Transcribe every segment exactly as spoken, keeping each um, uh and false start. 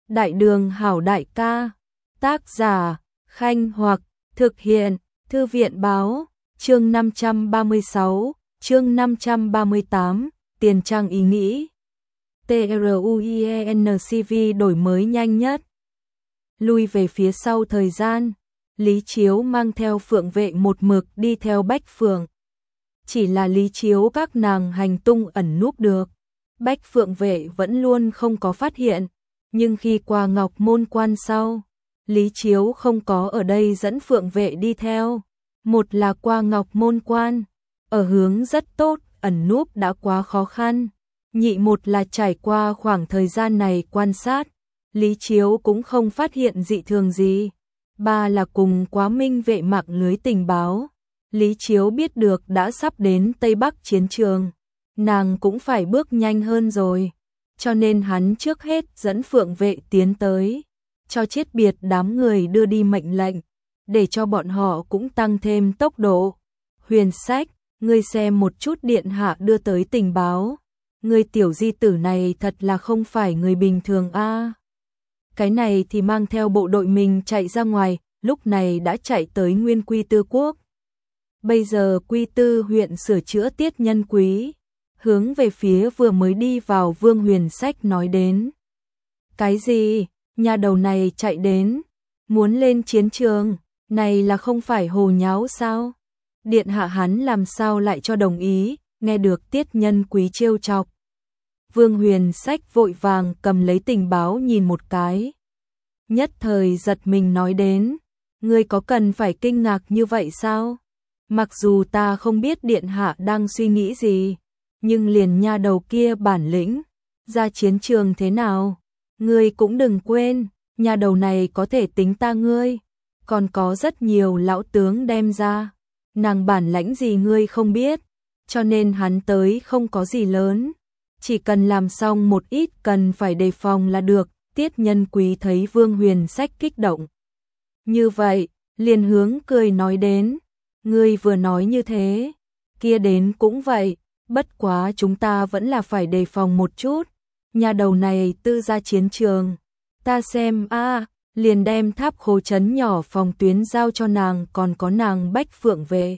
Đại đường hảo đại ca, tác giả, Khanh Hoặc, thực hiện, Thư viện báo, chương năm trăm ba mươi sáu, chương năm trăm ba mươi tám, tiền trang ý nghĩ. TRUIENCV đổi mới nhanh nhất. Lui về phía sau thời gian, Lý Chiếu mang theo phượng vệ một mực đi theo Bách Phượng. Chỉ là Lý Chiếu các nàng hành tung ẩn núp được, Bách Phượng vệ vẫn luôn không có phát hiện, nhưng khi qua Ngọc Môn Quan sau, Lý Chiếu không có ở đây dẫn phượng vệ đi theo. Một là qua Ngọc Môn Quan, ở hướng rất tốt, ẩn núp đã quá khó khăn. Nhị một là trải qua khoảng thời gian này quan sát, Lý Chiếu cũng không phát hiện dị thường gì. Ba là cùng Quá Minh vệ mạng lưới tình báo, Lý Chiếu biết được đã sắp đến Tây Bắc chiến trường, nàng cũng phải bước nhanh hơn rồi, cho nên hắn trước hết dẫn phượng vệ tiến tới, cho chết biệt đám người đưa đi mệnh lệnh, để cho bọn họ cũng tăng thêm tốc độ. Huyền Sách, ngươi xem một chút điện hạ đưa tới tình báo, ngươi tiểu di tử này thật là không phải người bình thường a. À. Cái này thì mang theo bộ đội mình chạy ra ngoài, lúc này đã chạy tới Nguyên Quy Tư Quốc. Bây giờ Quy Tư huyện sửa chữa tiết nhân quý, hướng về phía vừa mới đi vào Vương Huyền Sách nói đến. Cái gì? Nhà đầu này chạy đến, muốn lên chiến trường, này là không phải hồ nháo sao? Điện hạ hắn làm sao lại cho đồng ý, nghe được tiết nhân quý trêu chọc. Vương Huyền Sách vội vàng cầm lấy tình báo nhìn một cái. Nhất thời giật mình nói đến, ngươi có cần phải kinh ngạc như vậy sao? Mặc dù ta không biết điện hạ đang suy nghĩ gì, nhưng liền nha đầu kia bản lĩnh, ra chiến trường thế nào? Ngươi cũng đừng quên, nhà đầu này có thể tính ta ngươi, còn có rất nhiều lão tướng đem ra, nàng bản lãnh gì ngươi không biết, cho nên hắn tới không có gì lớn, chỉ cần làm xong một ít cần phải đề phòng là được. Tiết nhân quý thấy Vương Huyền Sách kích động như vậy, liền hướng cười nói đến, ngươi vừa nói như thế, kia đến cũng vậy, bất quá chúng ta vẫn là phải đề phòng một chút. Nhà đầu này tư ra chiến trường, ta xem a à, liền đem Tháp Khố trấn nhỏ phòng tuyến giao cho nàng, còn có nàng Bách Phượng về.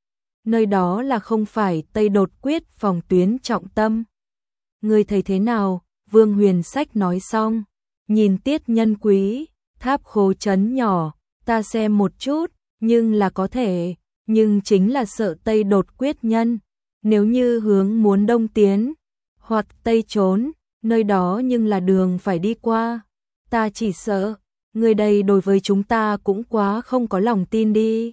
Nơi đó là không phải Tây Đột Quyết phòng tuyến trọng tâm. Ngươi thấy thế nào? Vương Huyền Sách nói xong, nhìn Tiết nhân quý, Tháp Khố trấn nhỏ, ta xem một chút, nhưng là có thể, nhưng chính là sợ Tây Đột Quyết nhân, nếu như hướng muốn đông tiến, hoặc Tây trốn, nơi đó nhưng là đường phải đi qua, ta chỉ sợ, người đây đối với chúng ta cũng quá không có lòng tin đi.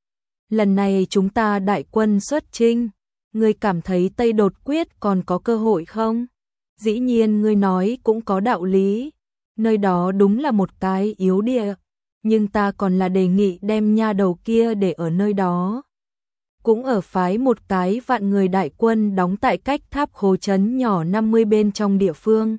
Lần này chúng ta đại quân xuất chinh, ngươi cảm thấy Tây Đột Quyết còn có cơ hội không? Dĩ nhiên ngươi nói cũng có đạo lý, nơi đó đúng là một cái yếu địa, nhưng ta còn là đề nghị đem nha đầu kia để ở nơi đó. Cũng ở phái một cái vạn người đại quân đóng tại cách Tháp Khố trấn nhỏ năm mươi bên trong địa phương.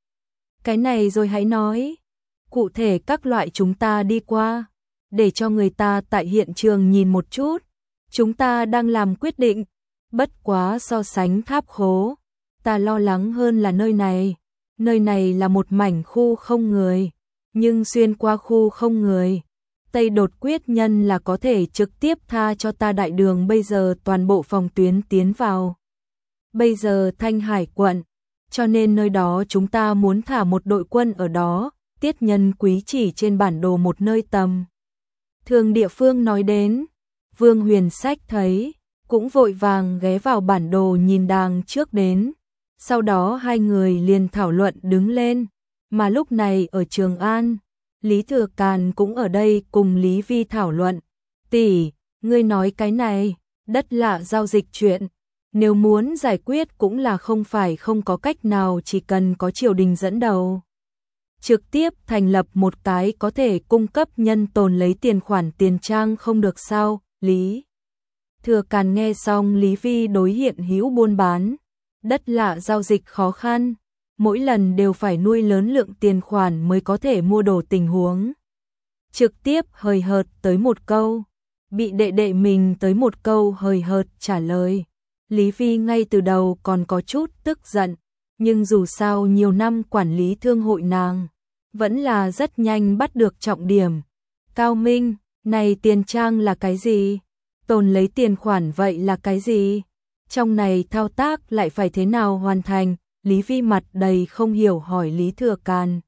Cái này rồi hãy nói, cụ thể các loại chúng ta đi qua, để cho người ta tại hiện trường nhìn một chút, chúng ta đang làm quyết định, bất quá so sánh Tháp Khố, ta lo lắng hơn là nơi này, nơi này là một mảnh khu không người, nhưng xuyên qua khu không người, Tây Đột Quyết nhân là có thể trực tiếp tha cho ta đại đường bây giờ toàn bộ phòng tuyến tiến vào. Bây giờ Thanh Hải quận, cho nên nơi đó chúng ta muốn thả một đội quân ở đó. Tiết nhân quý chỉ trên bản đồ một nơi tầm thường địa phương nói đến. Vương Huyền Sách thấy, cũng vội vàng ghé vào bản đồ nhìn đàng trước đến. Sau đó hai người liền thảo luận đứng lên, mà lúc này ở Trường An, Lý Thừa Càn cũng ở đây cùng Lý Vi thảo luận. Tỷ, ngươi nói cái này, đất lạ giao dịch chuyện, nếu muốn giải quyết cũng là không phải không có cách nào, chỉ cần có triều đình dẫn đầu. Trực tiếp thành lập một cái có thể cung cấp nhân tồn lấy tiền khoản tiền trang không được sao? Lý Thừa Càn nghe xong Lý Vi đối hiện hữu buôn bán, đất lạ giao dịch khó khăn, mỗi lần đều phải nuôi lớn lượng tiền khoản mới có thể mua đồ tình huống. Trực tiếp hời hợt tới một câu, bị đệ đệ mình tới một câu hời hợt trả lời. Lý Vi ngay từ đầu còn có chút tức giận, nhưng dù sao nhiều năm quản lý thương hội nàng, vẫn là rất nhanh bắt được trọng điểm. Cao Minh, này tiền trang là cái gì? Tồn lấy tiền khoản vậy là cái gì? Trong này thao tác lại phải thế nào hoàn thành? Lý Vi mặt đầy không hiểu hỏi Lý Thừa Càn.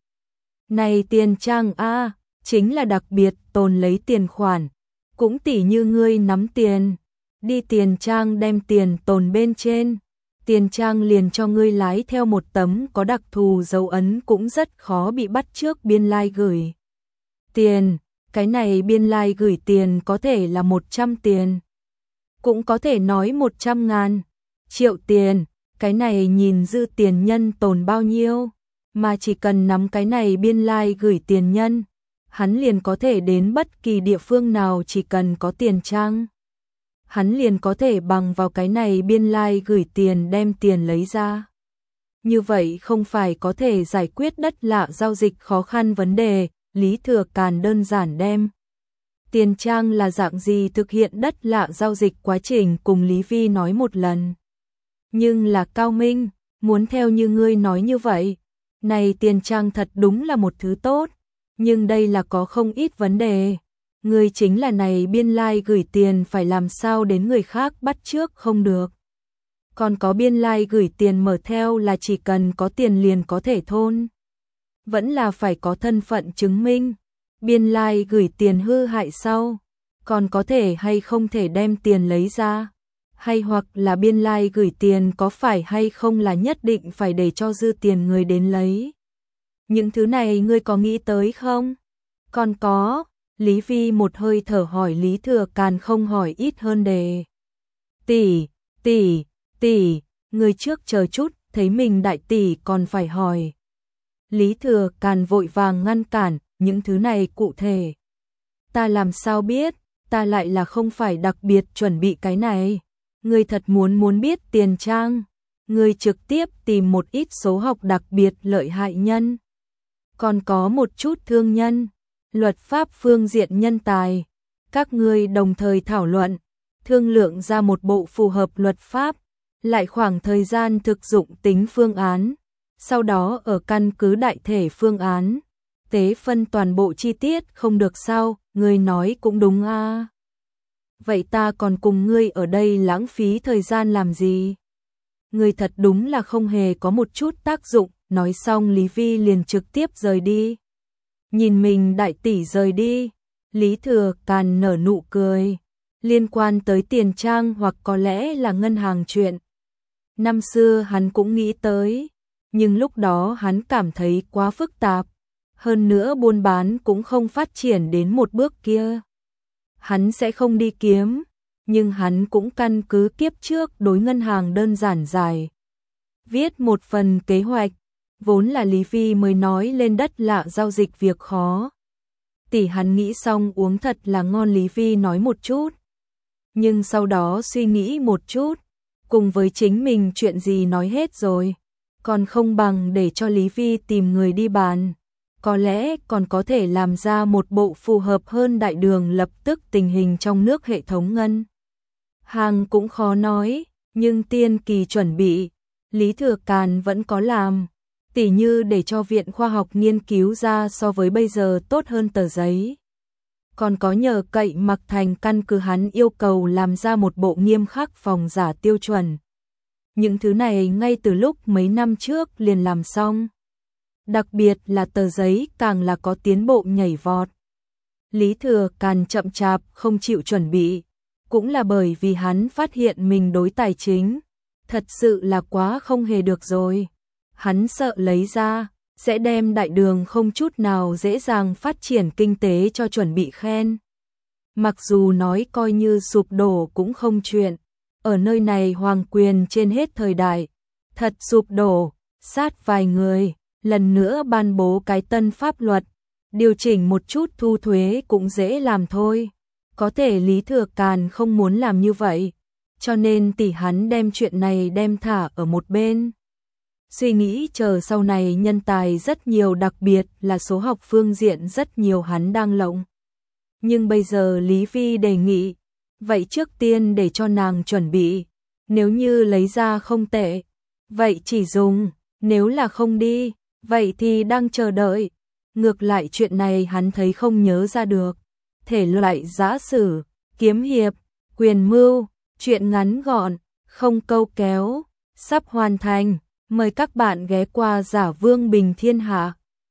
Này tiền trang a, chính là đặc biệt tồn lấy tiền khoản. Cũng tỉ như ngươi nắm tiền, đi tiền trang đem tiền tồn bên trên. Tiền trang liền cho ngươi lái theo một tấm có đặc thù dấu ấn cũng rất khó bị bắt trước biên lai like gửi. Tiền, cái này biên lai like gửi tiền có thể là một trăm tiền. Cũng có thể nói một trăm ngàn, triệu tiền, cái này nhìn dư tiền nhân tồn bao nhiêu. Mà chỉ cần nắm cái này biên lai like gửi tiền nhân, hắn liền có thể đến bất kỳ địa phương nào chỉ cần có tiền trang. Hắn liền có thể bằng vào cái này biên lai like gửi tiền đem tiền lấy ra. Như vậy không phải có thể giải quyết đất lạ giao dịch khó khăn vấn đề, Lý Thừa Càn đơn giản đem. Tiền trang là dạng gì thực hiện đất lạ giao dịch quá trình cùng Lý Vi nói một lần. Nhưng là Cao Minh, muốn theo như ngươi nói như vậy, này tiền trang thật đúng là một thứ tốt, nhưng đây là có không ít vấn đề. Ngươi chính là này biên lai like gửi tiền phải làm sao đến người khác bắt trước không được. Còn có biên lai like gửi tiền mở theo là chỉ cần có tiền liền có thể thôn. Vẫn là phải có thân phận chứng minh. Biên lai like gửi tiền hư hại sau, còn có thể hay không thể đem tiền lấy ra. Hay hoặc là biên lai like gửi tiền có phải hay không là nhất định phải để cho dư tiền người đến lấy. Những thứ này ngươi có nghĩ tới không? Còn có, Lý Vi một hơi thở hỏi Lý Thừa Càn không hỏi ít hơn đề. Tỷ, tỷ, tỷ, người trước chờ chút, thấy mình đại tỷ còn phải hỏi. Lý Thừa Càn vội vàng ngăn cản, những thứ này cụ thể. Ta làm sao biết, ta lại là không phải đặc biệt chuẩn bị cái này. Người thật muốn muốn biết tiền trang, người trực tiếp tìm một ít số học đặc biệt lợi hại nhân. Còn có một chút thương nhân, luật pháp phương diện nhân tài. Các ngươi đồng thời thảo luận, thương lượng ra một bộ phù hợp luật pháp, lại khoảng thời gian thực dụng tính phương án. Sau đó ở căn cứ đại thể phương án, tế phân toàn bộ chi tiết không được sao, ngươi nói cũng đúng a. À. Vậy ta còn cùng ngươi ở đây lãng phí thời gian làm gì? Ngươi thật đúng là không hề có một chút tác dụng, nói xong Lý Vi liền trực tiếp rời đi. Nhìn mình đại tỷ rời đi, Lý Thừa Càn nở nụ cười, liên quan tới tiền trang hoặc có lẽ là ngân hàng chuyện. Năm xưa hắn cũng nghĩ tới, nhưng lúc đó hắn cảm thấy quá phức tạp, hơn nữa buôn bán cũng không phát triển đến một bước kia. Hắn sẽ không đi kiếm, nhưng hắn cũng căn cứ kiếp trước đối ngân hàng đơn giản dài. Viết một phần kế hoạch, vốn là Lý Vi mới nói lên đất lạ giao dịch việc khó. Tỷ hắn nghĩ xong uống thật là ngon Lý Vi nói một chút. Nhưng sau đó suy nghĩ một chút, cùng với chính mình chuyện gì nói hết rồi. Còn không bằng để cho Lý Vi tìm người đi bàn. Có lẽ còn có thể làm ra một bộ phù hợp hơn đại đường lập tức tình hình trong nước hệ thống ngân hàng cũng khó nói, nhưng tiên kỳ chuẩn bị, Lý Thừa Càn vẫn có làm, tỉ như để cho viện khoa học nghiên cứu ra so với bây giờ tốt hơn tờ giấy. Còn có nhờ cậy Mặc Thành căn cứ hắn yêu cầu làm ra một bộ nghiêm khắc phòng giả tiêu chuẩn. Những thứ này ngay từ lúc mấy năm trước liền làm xong. Đặc biệt là tờ giấy càng là có tiến bộ nhảy vọt. Lý Thừa Càn chậm chạp không chịu chuẩn bị, cũng là bởi vì hắn phát hiện mình đối tài chính thật sự là quá không hề được rồi. Hắn sợ lấy ra sẽ đem đại đường không chút nào dễ dàng phát triển kinh tế cho chuẩn bị khen. Mặc dù nói coi như sụp đổ cũng không chuyện, ở nơi này hoàng quyền trên hết thời đại, thật sụp đổ, sát vài người, lần nữa ban bố cái tân pháp luật, điều chỉnh một chút thu thuế cũng dễ làm thôi. Có thể Lý Thừa Càn không muốn làm như vậy, cho nên tỷ hắn đem chuyện này đem thả ở một bên. Suy nghĩ chờ sau này nhân tài rất nhiều, đặc biệt là số học phương diện rất nhiều hắn đang lộng. Nhưng bây giờ Lý Vi đề nghị, vậy trước tiên để cho nàng chuẩn bị, nếu như lấy ra không tệ, vậy chỉ dùng, nếu là không đi, vậy thì đang chờ đợi. ngược lại chuyện này hắn thấy không nhớ ra được. Thể loại giã sử, kiếm hiệp, quyền mưu, chuyện ngắn gọn, không câu kéo, sắp hoàn thành. Mời các bạn ghé qua Giả Vương Bình Thiên Hạ.